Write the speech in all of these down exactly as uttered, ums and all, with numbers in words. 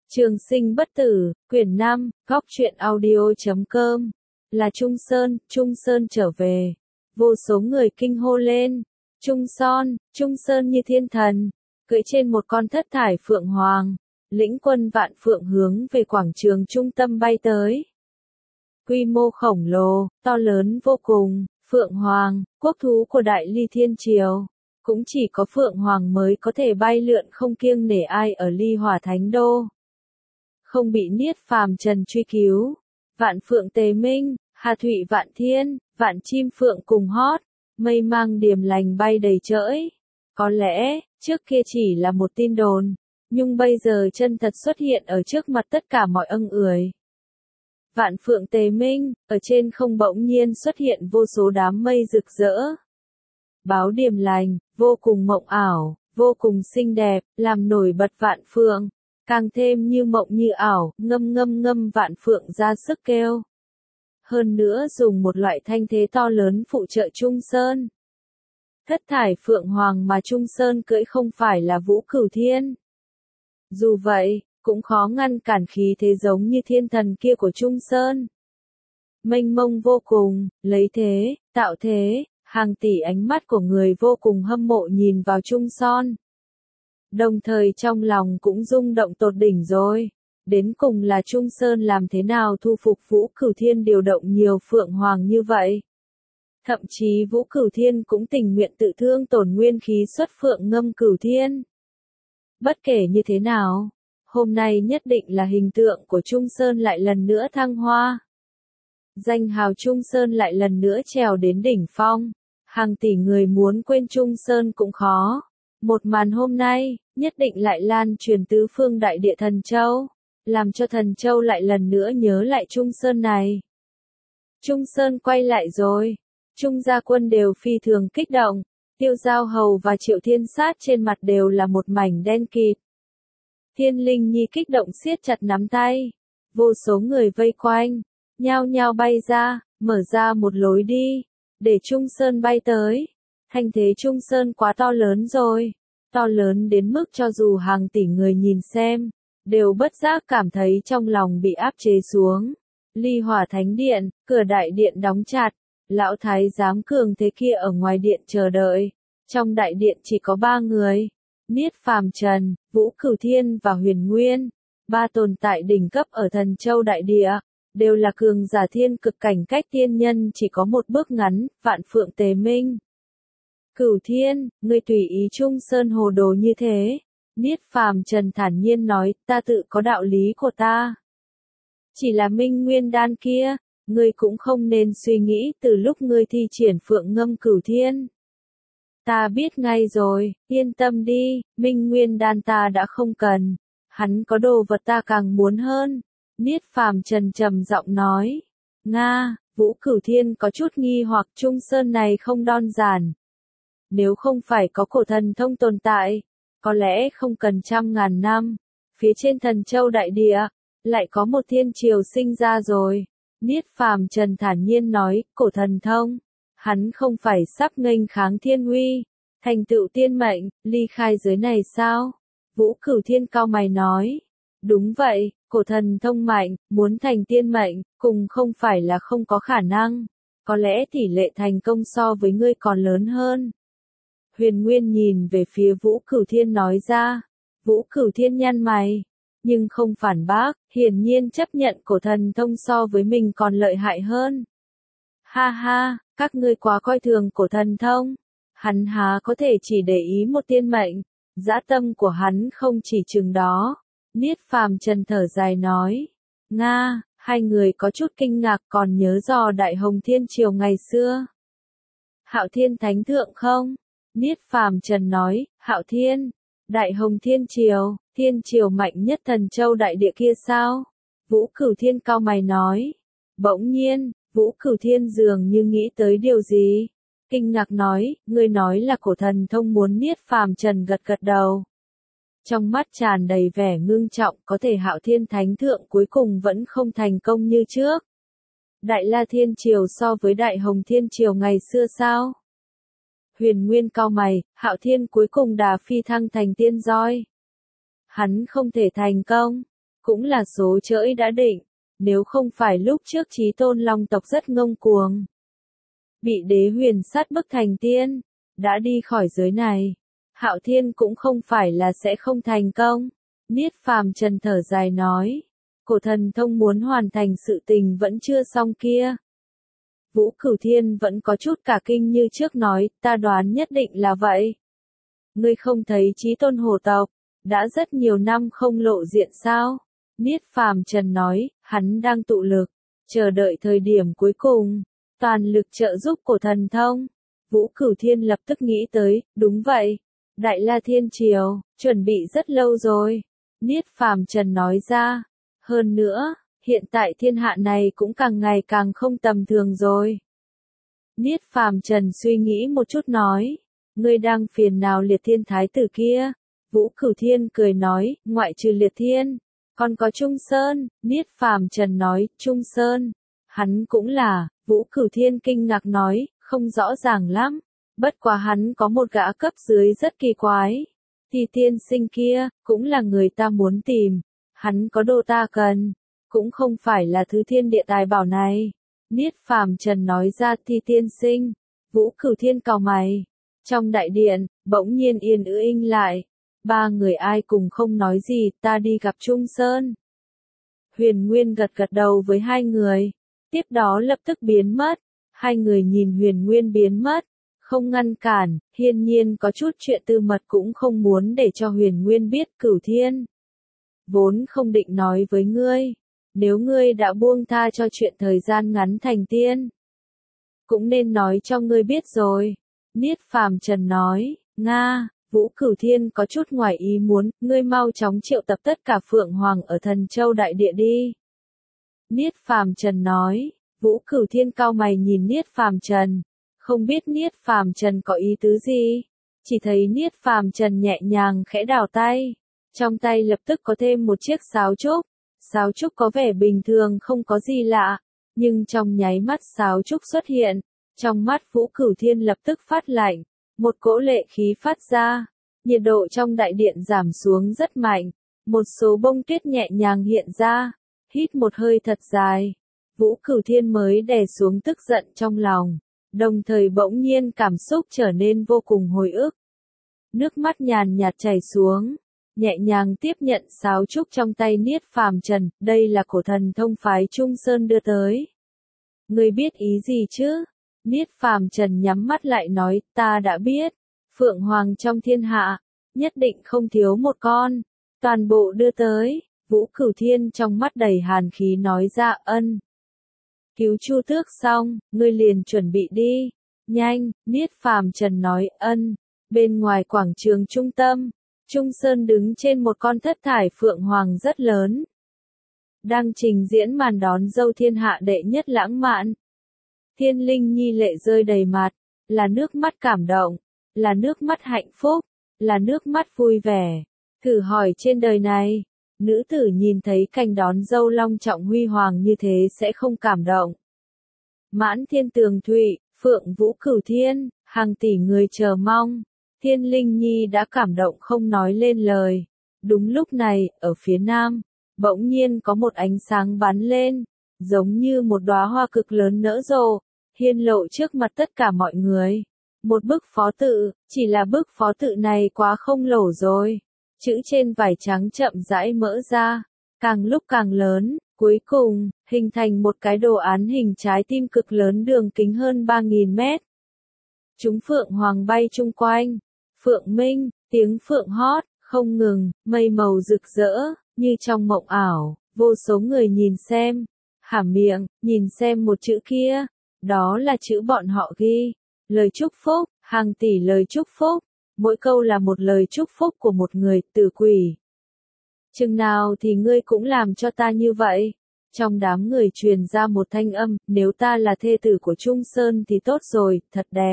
Trường sinh bất tử, quyển năm, góc truyện audio chấm com. Là Trung Sơn, Trung Sơn trở về. Vô số người kinh hô lên. Trung Son, Trung Sơn như thiên thần, cưỡi trên một con thất thải phượng hoàng, lĩnh quân vạn phượng hướng về quảng trường trung tâm bay tới. Quy mô khổng lồ, to lớn vô cùng, phượng hoàng, quốc thú của Đại Ly Thiên Triều. Cũng chỉ có phượng hoàng mới có thể bay lượn không kiêng nể ai ở Ly Hỏa Thánh Đô. Không bị Niết Phàm Trần truy cứu. Vạn phượng tề minh, hà thụy vạn thiên, vạn chim phượng cùng hót, mây mang điềm lành bay đầy chỡi. Có lẽ, trước kia chỉ là một tin đồn, nhưng bây giờ chân thật xuất hiện ở trước mặt tất cả mọi âng ười. Vạn phượng tề minh, ở trên không bỗng nhiên xuất hiện vô số đám mây rực rỡ. Báo điềm lành, vô cùng mộng ảo, vô cùng xinh đẹp, làm nổi bật vạn phượng. Càng thêm như mộng như ảo, ngâm ngâm ngâm vạn phượng ra sức kêu. Hơn nữa dùng một loại thanh thế to lớn phụ trợ Trung Sơn. Thất thải phượng hoàng mà Trung Sơn cưỡi không phải là Vũ Cửu Thiên. Dù vậy, cũng khó ngăn cản khí thế giống như thiên thần kia của Trung Sơn. Mênh mông vô cùng, lấy thế, tạo thế, hàng tỷ ánh mắt của người vô cùng hâm mộ nhìn vào Trung Son. Đồng thời trong lòng cũng rung động tột đỉnh rồi. Đến cùng là Trung Sơn làm thế nào thu phục Vũ Cửu Thiên điều động nhiều phượng hoàng như vậy. Thậm chí Vũ Cửu Thiên cũng tình nguyện tự thương tổn nguyên khí xuất phượng ngâm Cửu Thiên. Bất kể như thế nào, hôm nay nhất định là hình tượng của Trung Sơn lại lần nữa thăng hoa. Danh hào Trung Sơn lại lần nữa trèo đến đỉnh phong. Hàng tỷ người muốn quên Trung Sơn cũng khó. Một màn hôm nay, nhất định lại lan truyền tứ phương đại địa Thần Châu, làm cho Thần Châu lại lần nữa nhớ lại Trung Sơn này. Trung Sơn quay lại rồi, Trung gia quân đều phi thường kích động, Tiêu Giao Hầu và Triệu Thiên Sát trên mặt đều là một mảnh đen kịt. Thiên Linh Nhi kích động siết chặt nắm tay, vô số người vây quanh, nhao nhao bay ra, mở ra một lối đi, để Trung Sơn bay tới. Thanh thế Trung Sơn quá to lớn rồi, to lớn đến mức cho dù hàng tỷ người nhìn xem, đều bất giác cảm thấy trong lòng bị áp chế xuống. Ly Hỏa Thánh Điện, cửa đại điện đóng chặt, lão thái giám cường thế kia ở ngoài điện chờ đợi. Trong đại điện chỉ có ba người, Niết Phàm Trần, Vũ Cửu Thiên và Huyền Nguyên, ba tồn tại đỉnh cấp ở Thần Châu đại địa, đều là cường giả thiên cực cảnh cách tiên nhân chỉ có một bước ngắn, Vạn Phượng Tề Minh. Cửu Thiên, ngươi tùy ý Trung Sơn hồ đồ như thế. Niết Phàm Trần thản nhiên nói, ta tự có đạo lý của ta. Chỉ là Minh Nguyên đan kia, ngươi cũng không nên suy nghĩ từ lúc ngươi thi triển phượng ngâm Cửu Thiên. Ta biết ngay rồi, yên tâm đi, Minh Nguyên đan ta đã không cần. Hắn có đồ vật ta càng muốn hơn. Niết Phàm Trần trầm giọng nói. Nga, Vũ Cửu Thiên có chút nghi hoặc Trung Sơn này không đơn giản. Nếu không phải có cổ thần thông tồn tại, có lẽ không cần trăm ngàn năm, phía trên Thần Châu đại địa, lại có một thiên triều sinh ra rồi. Niết Phàm Trần thản nhiên nói, cổ thần thông, hắn không phải sắp nghênh kháng thiên uy, thành tựu tiên mệnh, ly khai giới này sao? Vũ Cửu Thiên cao mày nói, đúng vậy, cổ thần thông mạnh, muốn thành tiên mệnh, cùng không phải là không có khả năng, có lẽ tỷ lệ thành công so với ngươi còn lớn hơn. Huyền Nguyên nhìn về phía Vũ Cửu Thiên nói ra. Vũ Cửu Thiên nhăn mày, nhưng không phản bác, hiển nhiên chấp nhận cổ thần thông so với mình còn lợi hại hơn. Ha ha, các ngươi quá coi thường cổ thần thông. Hắn há có thể chỉ để ý một tiên mệnh, dã tâm của hắn không chỉ chừng đó. Niết Phàm Trần thở dài nói. Nga, hai người có chút kinh ngạc còn nhớ dò Đại Hồng Thiên Triều ngày xưa. Hạo Thiên Thánh Thượng không? Niết Phàm Trần nói, Hạo Thiên, Đại Hồng Thiên Triều, Thiên Triều mạnh nhất Thần Châu đại địa kia sao? Vũ Cửu Thiên cao mày nói. Bỗng nhiên, Vũ Cửu Thiên dường như nghĩ tới điều gì. Kinh ngạc nói, ngươi nói là cổ thần thông muốn Niết Phàm Trần gật gật đầu. Trong mắt tràn đầy vẻ ngưng trọng, có thể Hạo Thiên Thánh Thượng cuối cùng vẫn không thành công như trước. Đại La Thiên Triều so với Đại Hồng Thiên Triều ngày xưa sao? Huyền Nguyên cao mày, Hạo Thiên cuối cùng đà phi thăng thành tiên roi. Hắn không thể thành công. cũng là số chỡi đã định, nếu không phải lúc trước Chí Tôn Long tộc rất ngông cuồng. Bị đế huyền sát bức thành tiên, đã đi khỏi giới này. Hạo Thiên cũng không phải là sẽ không thành công. Niết Phàm Trần thở dài nói, cổ thần thông muốn hoàn thành sự tình vẫn chưa xong kia. Vũ Cửu Thiên vẫn có chút cả kinh như trước nói, ta đoán nhất định là vậy. Ngươi không thấy Chí Tôn hồ tộc, đã rất nhiều năm không lộ diện sao? Niết Phàm Trần nói, hắn đang tụ lực, chờ đợi thời điểm cuối cùng, toàn lực trợ giúp cổ thần thông. Vũ Cửu Thiên lập tức nghĩ tới, đúng vậy, Đại La Thiên Triều, chuẩn bị rất lâu rồi. Niết Phàm Trần nói ra, hơn nữa, hiện tại thiên hạ này cũng càng ngày càng không tầm thường rồi. Niết Phàm Trần suy nghĩ một chút nói, ngươi đang phiền nào Liệt Thiên Thái tử kia? Vũ Cửu Thiên cười nói, ngoại trừ Liệt Thiên, còn có Trung Sơn. Niết Phàm Trần nói, Trung Sơn, hắn cũng là. Vũ Cửu Thiên kinh ngạc nói, không rõ ràng lắm, bất quá hắn có một gã cấp dưới rất kỳ quái. Thì tiên sinh kia, cũng là người ta muốn tìm, hắn có đồ ta cần, cũng không phải là thứ thiên địa tài bảo này. Niết Phàm Trần nói ra Thi tiên sinh. Vũ Cửu Thiên cau mày. Trong đại điện, bỗng nhiên yên inh lại. Ba người ai cùng không nói gì, ta đi gặp Trung Sơn. Huyền Nguyên gật gật đầu với hai người, tiếp đó lập tức biến mất. Hai người nhìn Huyền Nguyên biến mất, không ngăn cản, hiển nhiên có chút chuyện tư mật cũng không muốn để cho Huyền Nguyên biết. Cửu Thiên, vốn không định nói với ngươi, nếu ngươi đã buông tha cho chuyện thời gian ngắn thành tiên, cũng nên nói cho ngươi biết rồi. Niết Phàm Trần nói, Nga. Vũ Cửu Thiên có chút ngoài ý muốn, ngươi mau chóng triệu tập tất cả Phượng Hoàng ở Thần Châu Đại Địa đi. Niết Phàm Trần nói, Vũ Cửu Thiên cau mày nhìn Niết Phàm Trần, không biết Niết Phàm Trần có ý tứ gì, chỉ thấy Niết Phàm Trần nhẹ nhàng khẽ đảo tay, trong tay lập tức có thêm một chiếc sáo trúc, sáo trúc có vẻ bình thường không có gì lạ, nhưng trong nháy mắt sáo trúc xuất hiện, trong mắt Vũ Cửu Thiên lập tức phát lạnh. Một cỗ lệ khí phát ra, nhiệt độ trong đại điện giảm xuống rất mạnh, một số bông tuyết nhẹ nhàng hiện ra, hít một hơi thật dài, Vũ Cửu Thiên mới đè xuống tức giận trong lòng, đồng thời bỗng nhiên cảm xúc trở nên vô cùng hồi ức. Nước mắt nhàn nhạt chảy xuống, nhẹ nhàng tiếp nhận sáo trúc trong tay Niết Phàm Trần, đây là cổ thần thông phái Trung Sơn đưa tới. Ngươi biết ý gì chứ? Niết Phàm Trần nhắm mắt lại nói, ta đã biết, Phượng Hoàng trong thiên hạ, nhất định không thiếu một con, toàn bộ đưa tới. Vũ Cửu Thiên trong mắt đầy hàn khí nói ra, ân. Cứu Chu Tước xong, ngươi liền chuẩn bị đi, nhanh. Niết Phàm Trần nói, ân. Bên ngoài quảng trường trung tâm, Trung Sơn đứng trên một con thất thải Phượng Hoàng rất lớn, đang trình diễn màn đón dâu thiên hạ đệ nhất lãng mạn. Thiên Linh Nhi lệ rơi đầy mặt, là nước mắt cảm động, là nước mắt hạnh phúc, là nước mắt vui vẻ. Thử hỏi trên đời này, nữ tử nhìn thấy cảnh đón dâu long trọng huy hoàng như thế sẽ không cảm động. Mãn thiên tường thụy, Phượng Vũ Cửu Thiên, hàng tỷ người chờ mong. Thiên Linh Nhi đã cảm động không nói lên lời. Đúng lúc này, ở phía nam, bỗng nhiên có một ánh sáng bắn lên, giống như một đóa hoa cực lớn nở rộ, hiên lộ trước mặt tất cả mọi người. Một bức phó tự, chỉ là bức phó tự này quá không lổ rồi. Chữ trên vải trắng chậm rãi mở ra, càng lúc càng lớn, cuối cùng, hình thành một cái đồ án hình trái tim cực lớn đường kính hơn ba nghìn mét. Chúng Phượng Hoàng bay chung quanh, Phượng Minh, tiếng Phượng hót, không ngừng, mây màu rực rỡ, như trong mộng ảo, vô số người nhìn xem, há miệng, nhìn xem một chữ kia, đó là chữ bọn họ ghi, lời chúc phúc, hàng tỷ lời chúc phúc, mỗi câu là một lời chúc phúc của một người, tử quỷ. Chừng nào thì ngươi cũng làm cho ta như vậy? Trong đám người truyền ra một thanh âm, nếu ta là thê tử của Trung Sơn thì tốt rồi, thật đẹp.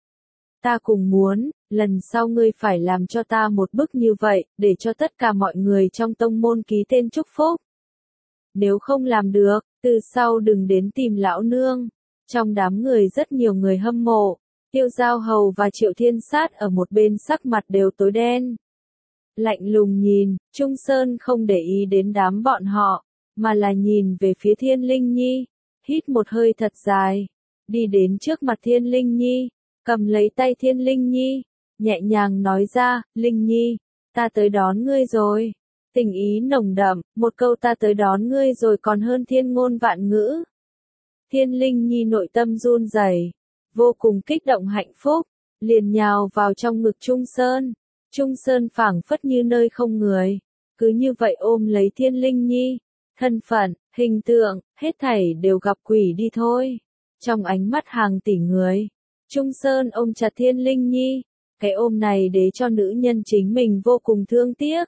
Ta cùng muốn, lần sau ngươi phải làm cho ta một bức như vậy, để cho tất cả mọi người trong tông môn ký tên chúc phúc. Nếu không làm được, từ sau đừng đến tìm lão nương. Trong đám người rất nhiều người hâm mộ, Tiêu Giao Hầu và Triệu Thiên Sát ở một bên sắc mặt đều tối đen. lạnh lùng nhìn, Trung Sơn không để ý đến đám bọn họ, mà là nhìn về phía Thiên Linh Nhi, hít một hơi thật dài, đi đến trước mặt Thiên Linh Nhi, cầm lấy tay Thiên Linh Nhi, nhẹ nhàng nói ra, Linh Nhi, ta tới đón ngươi rồi. Tình ý nồng đậm, một câu ta tới đón ngươi rồi còn hơn thiên ngôn vạn ngữ. Thiên Linh Nhi nội tâm run rẩy, vô cùng kích động hạnh phúc, liền nhào vào trong ngực Trung Sơn. Trung Sơn phảng phất như nơi không người, cứ như vậy ôm lấy Thiên Linh Nhi, thân phận, hình tượng, hết thảy đều gặp quỷ đi thôi. Trong ánh mắt hàng tỷ người, Trung Sơn ôm chặt Thiên Linh Nhi, cái ôm này để cho nữ nhân chính mình vô cùng thương tiếc.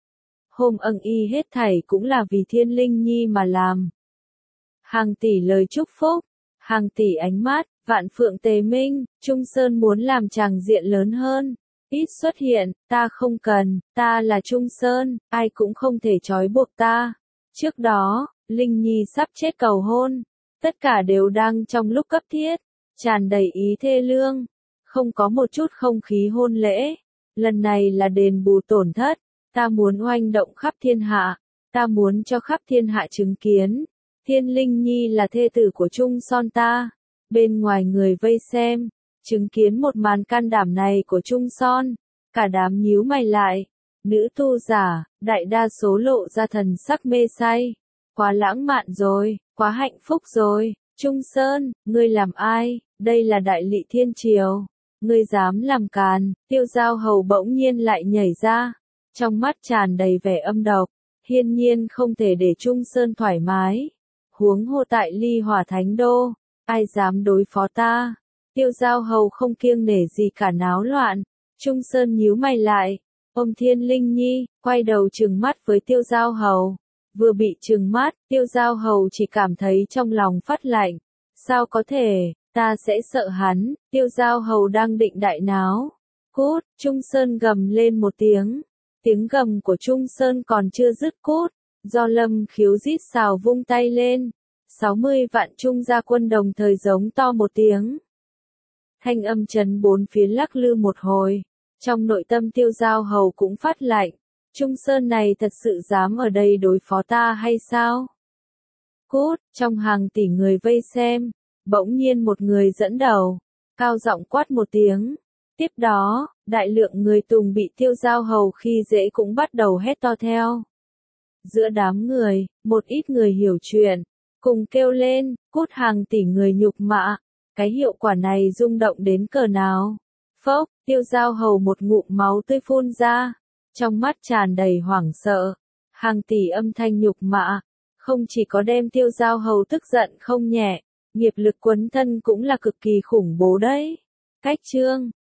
Hôm ân y hết thảy cũng là vì Thiên Linh Nhi mà làm. Hàng tỷ lời chúc phúc, hàng tỷ ánh mắt, vạn phượng tề minh, Trung Sơn muốn làm tràng diện lớn hơn. Ít xuất hiện, ta không cần, ta là Trung Sơn, ai cũng không thể trói buộc ta. Trước đó, Linh Nhi sắp chết cầu hôn, tất cả đều đang trong lúc cấp thiết, tràn đầy ý thê lương, không có một chút không khí hôn lễ. Lần này là đền bù tổn thất, ta muốn oanh động khắp thiên hạ, ta muốn cho khắp thiên hạ chứng kiến. Thiên Linh Nhi là thê tử của Trung Son ta, bên ngoài người vây xem, chứng kiến một màn can đảm này của Trung Son, cả đám nhíu mày lại. Nữ tu giả, đại đa số lộ ra thần sắc mê say. Quá lãng mạn rồi, quá hạnh phúc rồi. Trung Sơn, ngươi làm ai? Đây là đại lị thiên triều. Ngươi dám làm càn? Tiêu Giao Hầu bỗng nhiên lại nhảy ra, trong mắt tràn đầy vẻ âm độc. Hiên nhiên không thể để Trung Sơn thoải mái. Huống hồ tại Ly Hỏa Thánh Đô, ai dám đối phó ta? Tiêu Giao Hầu không kiêng nể gì cả náo loạn. Trung Sơn nhíu mày lại, ôm Thiên Linh Nhi, quay đầu trừng mắt với Tiêu Giao Hầu. Vừa bị trừng mắt, Tiêu Giao Hầu chỉ cảm thấy trong lòng phát lạnh. Sao có thể, ta sẽ sợ hắn? Tiêu Giao Hầu đang định đại náo. Cút, Trung Sơn gầm lên một tiếng. Tiếng gầm của Trung Sơn còn chưa dứt cút, do Lâm Khiếu rít xào vung tay lên. sáu mươi vạn Trung gia quân đồng thời giống to một tiếng. Thanh âm chấn bốn phía lắc lư một hồi. Trong nội tâm Tiêu Giao Hầu cũng phát lạnh. Trung Sơn này thật sự dám ở đây đối phó ta hay sao? Cút, trong hàng tỷ người vây xem, bỗng nhiên một người dẫn đầu, cao giọng quát một tiếng. Tiếp đó, đại lượng người tùng bị Tiêu Giao Hầu khi dễ cũng bắt đầu hét to theo. Giữa đám người, một ít người hiểu chuyện, cùng kêu lên, cút hàng tỷ người nhục mạ. Cái hiệu quả này rung động đến cỡ nào? Phốc, Tiêu Giao Hầu một ngụm máu tươi phun ra, trong mắt tràn đầy hoảng sợ. Hàng tỷ âm thanh nhục mạ, không chỉ có đem Tiêu Giao Hầu tức giận không nhẹ, nghiệp lực quấn thân cũng là cực kỳ khủng bố đấy. Cách chương